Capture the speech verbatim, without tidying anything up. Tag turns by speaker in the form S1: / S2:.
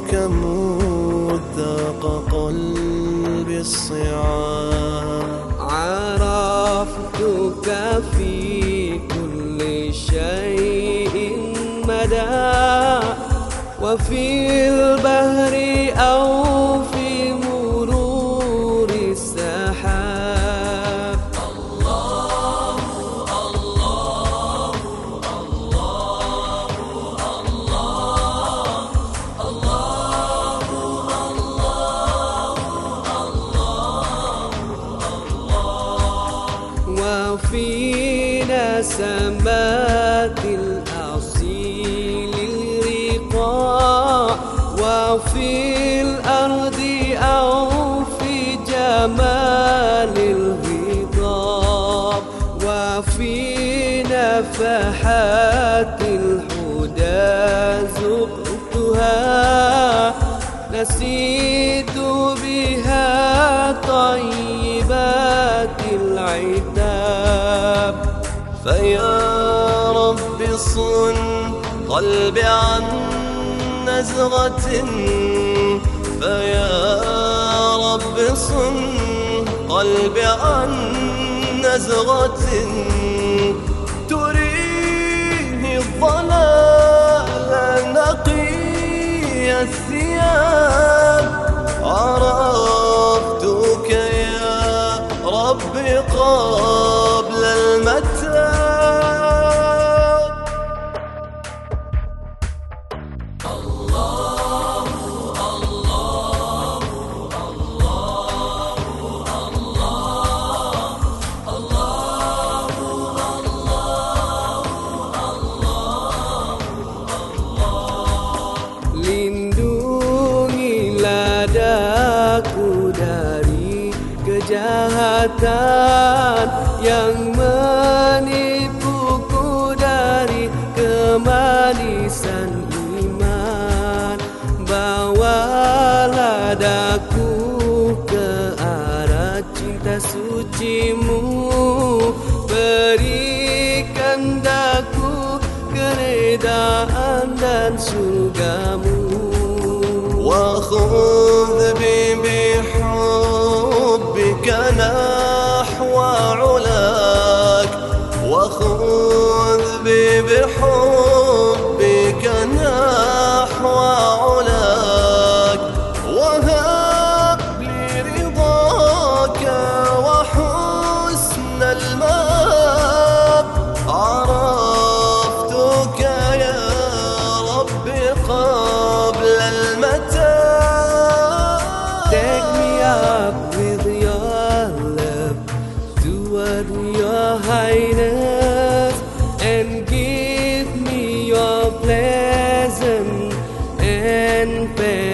S1: كم ذاق قلبي الصعاب.
S2: عرفتك في كل شيء مدى، وفي البحر أو في مرور السحاب.
S1: الله الله الله الله الله الله.
S2: وفي نسمات الأصيل الرقاء، وفي الأرض أو في جمال الهضاب، وفي نفحات الهدى ذقتها، نسيت بها طيبات العتاب.
S1: فيا رب صن قلبي عن نزغة، فيا رب صن قلبي عن نزغة، تريه الضلال نقي الثياب. عرفتك يا رب قبل المتاب. الله الله الله الله الله الله.
S2: Lindungilah daku dari kejahatan yang menipuku dari kemanisan iman. Bawalah daku ke arah cinta sucimu, berikan daku keredaan dan surgamu.
S1: وخذ بي بحبك نحو علاك، وخذ بي بحبك نحو علاك، وهب لي رضاك وحسن المآب. عرفتك يا رب قبل المتاب.
S2: Take me up with your love toward your highness, and give me your pleasant and fair